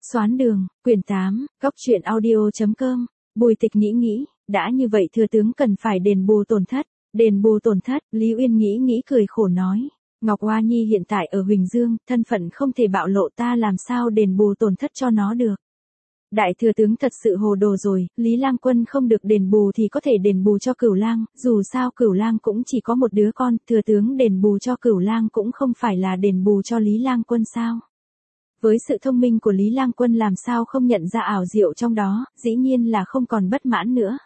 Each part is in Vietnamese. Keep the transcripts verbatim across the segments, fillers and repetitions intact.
Xoán đường, quyển tám, góc truyện audio.com, Bùi Tịch nghĩ nghĩ, đã như vậy thừa tướng cần phải đền bù tổn thất, đền bù tổn thất, Lý Uyên nghĩ nghĩ cười khổ nói, Ngọc Hoa Nhi hiện tại ở Huỳnh Dương, thân phận không thể bạo lộ, ta làm sao đền bù tổn thất cho nó được. Đại thừa tướng thật sự hồ đồ rồi, Lý Lang Quân không được đền bù thì có thể đền bù cho Cửu Lang, dù sao Cửu Lang cũng chỉ có một đứa con, thừa tướng đền bù cho Cửu Lang cũng không phải là đền bù cho Lý Lang Quân sao. Với sự thông minh của Lý Lang Quân làm sao không nhận ra ảo diệu trong đó, dĩ nhiên là không còn bất mãn nữa.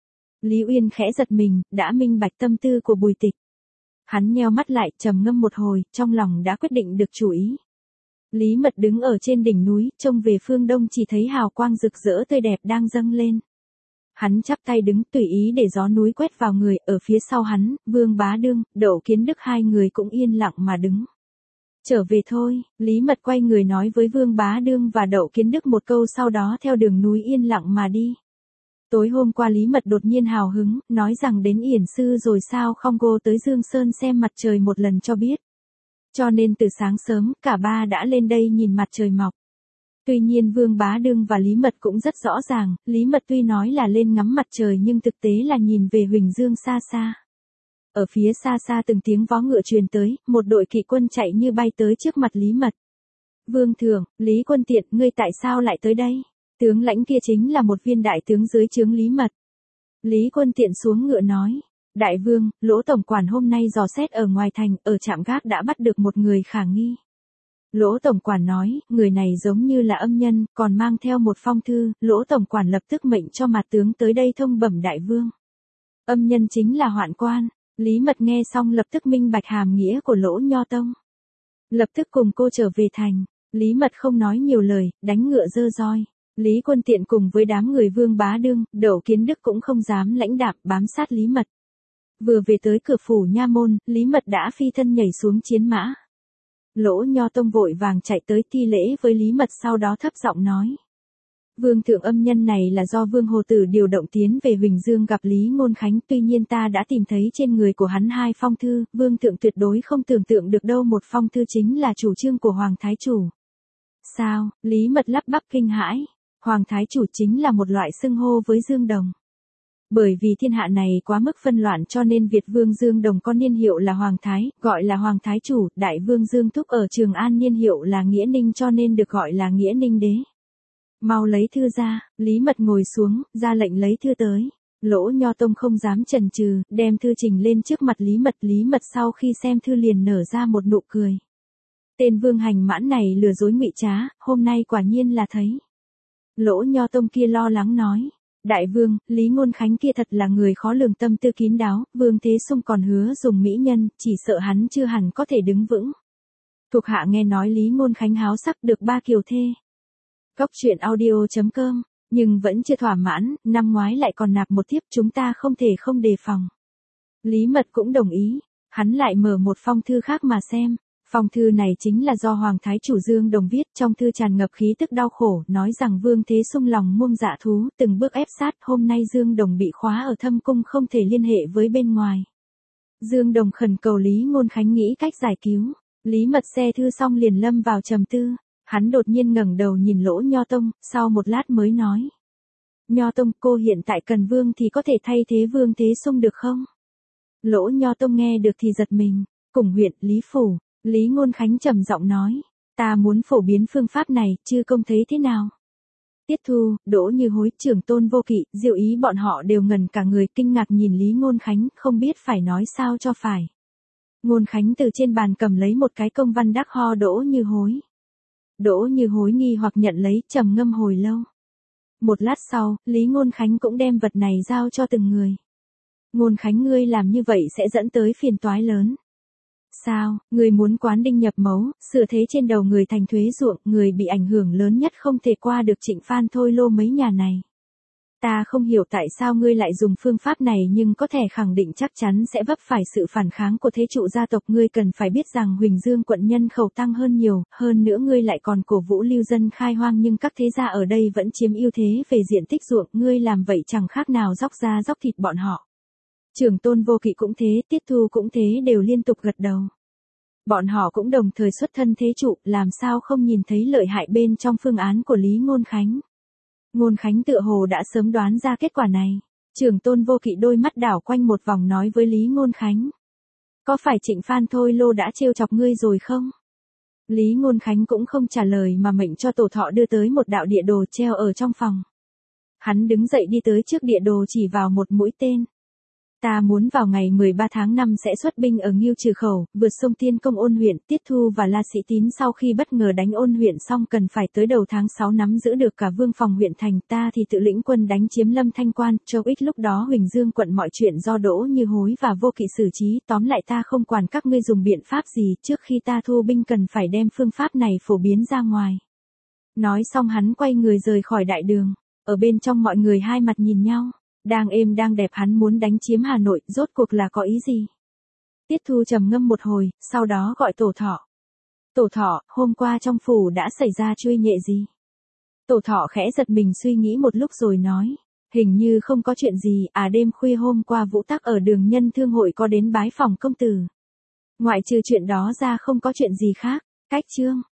Lý Uyên khẽ giật mình, đã minh bạch tâm tư của Bùi Tịch. Hắn nheo mắt lại, trầm ngâm một hồi, trong lòng đã quyết định được chủ ý. Lý Mật đứng ở trên đỉnh núi, trông về phương đông chỉ thấy hào quang rực rỡ tươi đẹp đang dâng lên. Hắn chắp tay đứng tùy ý để gió núi quét vào người, ở phía sau hắn, Vương Bá Đương, Đậu Kiến Đức hai người cũng yên lặng mà đứng. Trở về thôi, Lý Mật quay người nói với Vương Bá Đương và Đậu Kiến Đức một câu, sau đó theo đường núi yên lặng mà đi. Tối hôm qua Lý Mật đột nhiên hào hứng, nói rằng đến Yển Sư rồi sao không go tới Dương Sơn xem mặt trời một lần cho biết. Cho nên từ sáng sớm, cả ba đã lên đây nhìn mặt trời mọc. Tuy nhiên Vương Bá Đương và Lý Mật cũng rất rõ ràng, Lý Mật tuy nói là lên ngắm mặt trời nhưng thực tế là nhìn về Huỳnh Dương xa xa. Ở phía xa xa từng tiếng vó ngựa truyền tới, một đội kỵ quân chạy như bay tới trước mặt Lý Mật. Vương thượng, Lý Quân Tiện, ngươi tại sao lại tới đây? Tướng lãnh kia chính là một viên đại tướng dưới trướng Lý Mật. Lý Quân Tiện xuống ngựa nói. Đại vương, Lỗ tổng quản hôm nay dò xét ở ngoài thành, ở trạm gác đã bắt được một người khả nghi. Lỗ tổng quản nói, người này giống như là âm nhân, còn mang theo một phong thư, Lỗ tổng quản lập tức mệnh cho mặt tướng tới đây thông bẩm đại vương. Âm nhân chính là Hoạn Quan. Lý Mật nghe xong lập tức minh bạch hàm nghĩa của Lỗ Nho Tông. Lập tức cùng cô trở về thành, Lý Mật không nói nhiều lời, đánh ngựa dơ roi. Lý Quân Tiện cùng với đám người Vương Bá Đương, Đậu Kiến Đức cũng không dám lãnh đạm bám sát Lý Mật. Vừa về tới cửa phủ nha môn, Lý Mật đã phi thân nhảy xuống chiến mã. Lỗ Nho Tông vội vàng chạy tới thi lễ với Lý Mật, sau đó thấp giọng nói. Vương thượng, âm nhân này là do Vương Hồ Tử điều động tiến về Huỳnh Dương gặp Lý Ngôn Khánh, tuy nhiên ta đã tìm thấy trên người của hắn hai phong thư, Vương thượng tuyệt đối không tưởng tượng được đâu, một phong thư chính là chủ trương của Hoàng Thái Chủ. Sao? Lý Mật lắp bắp kinh hãi. Hoàng Thái Chủ chính là một loại xưng hô với Dương Đồng. Bởi vì thiên hạ này quá mức phân loạn cho nên Việt Vương Dương Đồng có niên hiệu là Hoàng Thái, gọi là Hoàng Thái Chủ, Đại Vương Dương Thúc ở Trường An niên hiệu là Nghĩa Ninh cho nên được gọi là Nghĩa Ninh Đế. Mau lấy thư ra, Lý Mật ngồi xuống, ra lệnh lấy thư tới. Lỗ Nho Tông không dám chần chừ, đem thư trình lên trước mặt Lý Mật. Lý Mật sau khi xem thư liền nở ra một nụ cười. Tên Vương Hành Mãn này lừa dối ngụy trá, hôm nay quả nhiên là thấy. Lỗ Nho Tông kia lo lắng nói. Đại vương, Lý Ngôn Khánh kia thật là người khó lường, tâm tư kín đáo, Vương Thế Sung còn hứa dùng mỹ nhân, chỉ sợ hắn chưa hẳn có thể đứng vững. Thuộc hạ nghe nói Lý Ngôn Khánh háo sắc được ba kiều thê. Góc truyện audio.com, nhưng vẫn chưa thỏa mãn, năm ngoái lại còn nạp một thiếp, chúng ta không thể không đề phòng. Lý Mật cũng đồng ý, hắn lại mở một phong thư khác mà xem. Phong thư này chính là do Hoàng Thái Chủ Dương Đồng viết, trong thư tràn ngập khí tức đau khổ, nói rằng Vương Thế Sung lòng muông dạ thú, từng bước ép sát, hôm nay Dương Đồng bị khóa ở thâm cung không thể liên hệ với bên ngoài. Dương Đồng khẩn cầu Lý Ngôn Khánh nghĩ cách giải cứu. Lý Mật xe thư xong liền lâm vào trầm tư, hắn đột nhiên ngẩng đầu nhìn Lỗ Nho Tông, sau một lát mới nói. Nho Tông, cô hiện tại cần vương thì có thể thay thế Vương Thế Sung được không? Lỗ Nho Tông nghe được thì giật mình, cùng huyện, Lý Phủ. Lý Ngôn Khánh trầm giọng nói, ta muốn phổ biến phương pháp này, chư công thấy thế nào? Tiết Thu, Đỗ Như Hối, Trưởng Tôn Vô Kỵ, Diệu Ý bọn họ đều ngẩn cả người, kinh ngạc nhìn Lý Ngôn Khánh, không biết phải nói sao cho phải. Ngôn Khánh từ trên bàn cầm lấy một cái công văn đắc ho Đỗ Như Hối. Đỗ Như Hối nghi hoặc nhận lấy, trầm ngâm hồi lâu. Một lát sau, Lý Ngôn Khánh cũng đem vật này giao cho từng người. Ngôn Khánh, ngươi làm như vậy sẽ dẫn tới phiền toái lớn. Sao, người muốn quán đinh nhập mấu, sửa thế trên đầu người thành thuế ruộng, người bị ảnh hưởng lớn nhất không thể qua được Trịnh Phan Thôi Lô mấy nhà này. Ta không hiểu tại sao ngươi lại dùng phương pháp này nhưng có thể khẳng định chắc chắn sẽ vấp phải sự phản kháng của thế trụ gia tộc. Ngươi cần phải biết rằng Huỳnh Dương quận nhân khẩu tăng hơn nhiều, hơn nữa ngươi lại còn cổ vũ lưu dân khai hoang nhưng các thế gia ở đây vẫn chiếm ưu thế về diện tích ruộng, ngươi làm vậy chẳng khác nào dóc da dóc thịt bọn họ. Trưởng Tôn Vô Kỵ cũng thế, Tiết Thu cũng thế, đều liên tục gật đầu. Bọn họ cũng đồng thời xuất thân thế trụ, làm sao không nhìn thấy lợi hại bên trong phương án của Lý Ngôn Khánh. Ngôn Khánh tựa hồ đã sớm đoán ra kết quả này. Trưởng tôn Vô Kỵ đôi mắt đảo quanh một vòng nói với Lý Ngôn Khánh. Có phải Trịnh Phan Thôi Lô đã trêu chọc ngươi rồi không? Lý Ngôn Khánh cũng không trả lời mà mệnh cho Tổ Thọ đưa tới một đạo địa đồ treo ở trong phòng. Hắn đứng dậy đi tới trước địa đồ chỉ vào một mũi tên. Ta muốn vào ngày mười ba tháng năm sẽ xuất binh ở Ngưu Trừ Khẩu, vượt sông Tiên Công Ôn huyện, Tiết Thu và La Sĩ Tín sau khi bất ngờ đánh Ôn huyện xong cần phải tới đầu tháng sáu nắm giữ được cả Vương Phòng huyện thành, ta thì tự lĩnh quân đánh chiếm Lâm Thanh Quan, Châu Ích lúc đó Huỳnh Dương quận mọi chuyện do Đỗ Như Hối và Vô Kỵ xử trí, tóm lại ta không quản các ngươi dùng biện pháp gì, trước khi ta thu binh cần phải đem phương pháp này phổ biến ra ngoài. Nói xong hắn quay người rời khỏi đại đường, ở bên trong mọi người hai mặt nhìn nhau. Đang êm đang đẹp hắn muốn đánh chiếm Hà Nội, rốt cuộc là có ý gì? Tiết Thu trầm ngâm một hồi, sau đó gọi Tổ Thọ. Tổ Thọ, hôm qua trong phủ đã xảy ra truy nhệ gì? Tổ Thọ khẽ giật mình suy nghĩ một lúc rồi nói. Hình như không có chuyện gì, à đêm khuya hôm qua Vũ Tắc ở đường Nhân Thương hội có đến bái phòng công tử. Ngoại trừ chuyện đó ra không có chuyện gì khác, cách chương.